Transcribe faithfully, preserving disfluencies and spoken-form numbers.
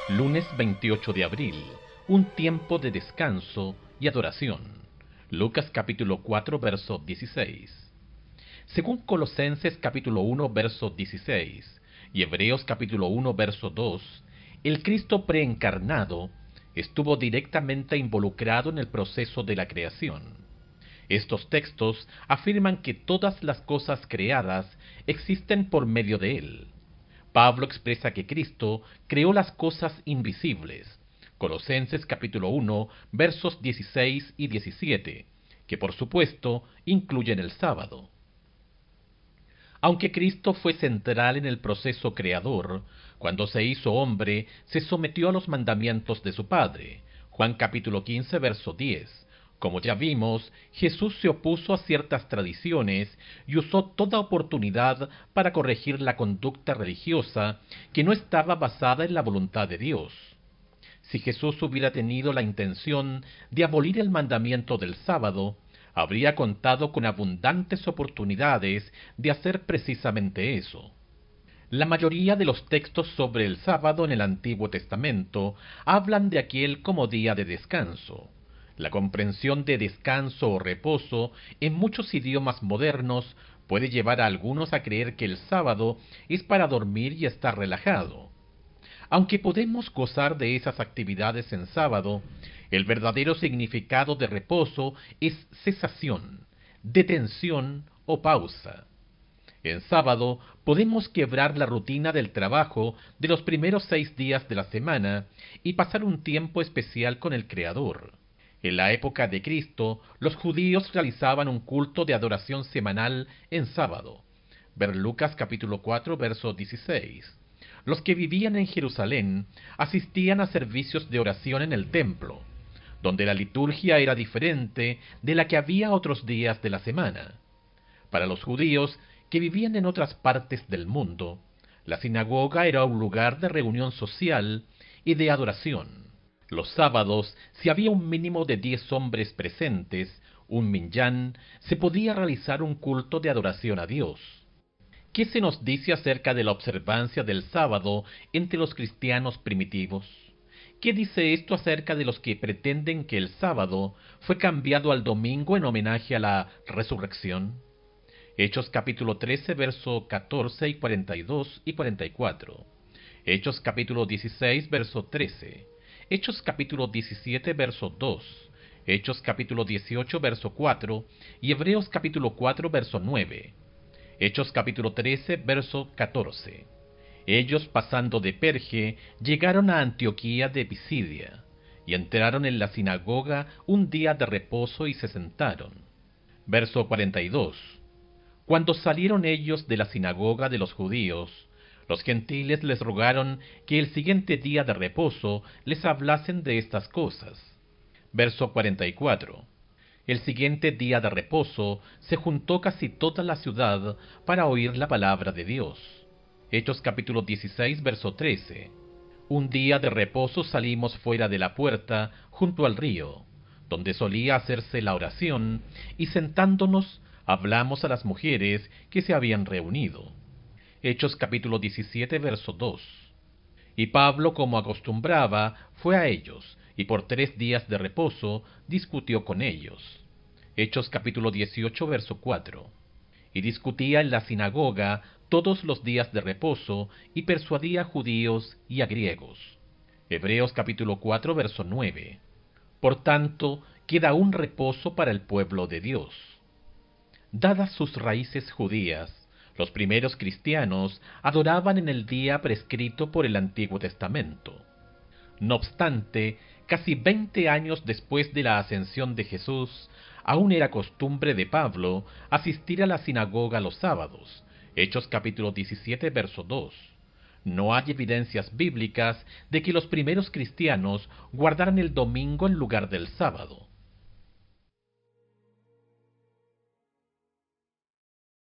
Lunes veintiocho de abril, un tiempo de descanso y adoración. Lucas capítulo cuatro, verso dieciséis. Según Colosenses capítulo uno, verso dieciséis, y Hebreos capítulo uno, verso dos, el Cristo preencarnado estuvo directamente involucrado en el proceso de la creación. Estos textos afirman que todas las cosas creadas existen por medio de él. Pablo expresa que Cristo creó las cosas invisibles, Colosenses capítulo uno, versos dieciséis y diecisiete, que por supuesto incluyen el sábado. Aunque Cristo fue central en el proceso creador, cuando se hizo hombre, se sometió a los mandamientos de su Padre, Juan capítulo quince, verso diez. Como ya vimos, Jesús se opuso a ciertas tradiciones y usó toda oportunidad para corregir la conducta religiosa que no estaba basada en la voluntad de Dios. Si Jesús hubiera tenido la intención de abolir el mandamiento del sábado, habría contado con abundantes oportunidades de hacer precisamente eso. La mayoría de los textos sobre el sábado en el Antiguo Testamento hablan de aquel como día de descanso. La comprensión de descanso o reposo en muchos idiomas modernos puede llevar a algunos a creer que el sábado es para dormir y estar relajado. Aunque podemos gozar de esas actividades en sábado, el verdadero significado de reposo es cesación, detención o pausa. En sábado podemos quebrar la rutina del trabajo de los primeros seis días de la semana y pasar un tiempo especial con el Creador. En la época de Cristo, los judíos realizaban un culto de adoración semanal en sábado. Ver Lucas capítulo cuatro, verso dieciséis. Los que vivían en Jerusalén asistían a servicios de oración en el templo, donde la liturgia era diferente de la que había otros días de la semana. Para los judíos que vivían en otras partes del mundo, la sinagoga era un lugar de reunión social y de adoración. Los sábados, si había un mínimo de diez hombres presentes, un minyan, se podía realizar un culto de adoración a Dios. ¿Qué se nos dice acerca de la observancia del sábado entre los cristianos primitivos? ¿Qué dice esto acerca de los que pretenden que el sábado fue cambiado al domingo en homenaje a la resurrección? Hechos capítulo trece, verso catorce y cuarenta y dos y cuarenta y cuatro. Hechos capítulo dieciséis, verso trece. Hechos capítulo diecisiete, verso dos. Hechos capítulo dieciocho, verso cuatro. Y Hebreos capítulo cuatro, verso nueve. Hechos capítulo trece, verso catorce. Ellos, pasando de Perge, llegaron a Antioquía de Pisidia, y entraron en la sinagoga un día de reposo y se sentaron. Verso cuarenta y dos. Cuando salieron ellos de la sinagoga de los judíos, los gentiles les rogaron que el siguiente día de reposo les hablasen de estas cosas. Verso cuarenta y cuatro. El siguiente día de reposo se juntó casi toda la ciudad para oír la palabra de Dios. Hechos capítulo dieciséis, verso trece. Un día de reposo salimos fuera de la puerta, junto al río, donde solía hacerse la oración, y sentándonos hablamos a las mujeres que se habían reunido. Hechos capítulo diecisiete, verso dos. Y Pablo, como acostumbraba, fue a ellos, y por tres días de reposo discutió con ellos. Hechos capítulo dieciocho, verso cuatro. Y discutía en la sinagoga todos los días de reposo, y persuadía a judíos y a griegos. Hebreos capítulo cuatro, verso nueve. Por tanto, queda un reposo para el pueblo de Dios. Dadas sus raíces judías, los primeros cristianos adoraban en el día prescrito por el Antiguo Testamento. No obstante, casi veinte años después de la ascensión de Jesús, aún era costumbre de Pablo asistir a la sinagoga los sábados. Hechos capítulo diecisiete, verso dos. No hay evidencias bíblicas de que los primeros cristianos guardaran el domingo en lugar del sábado.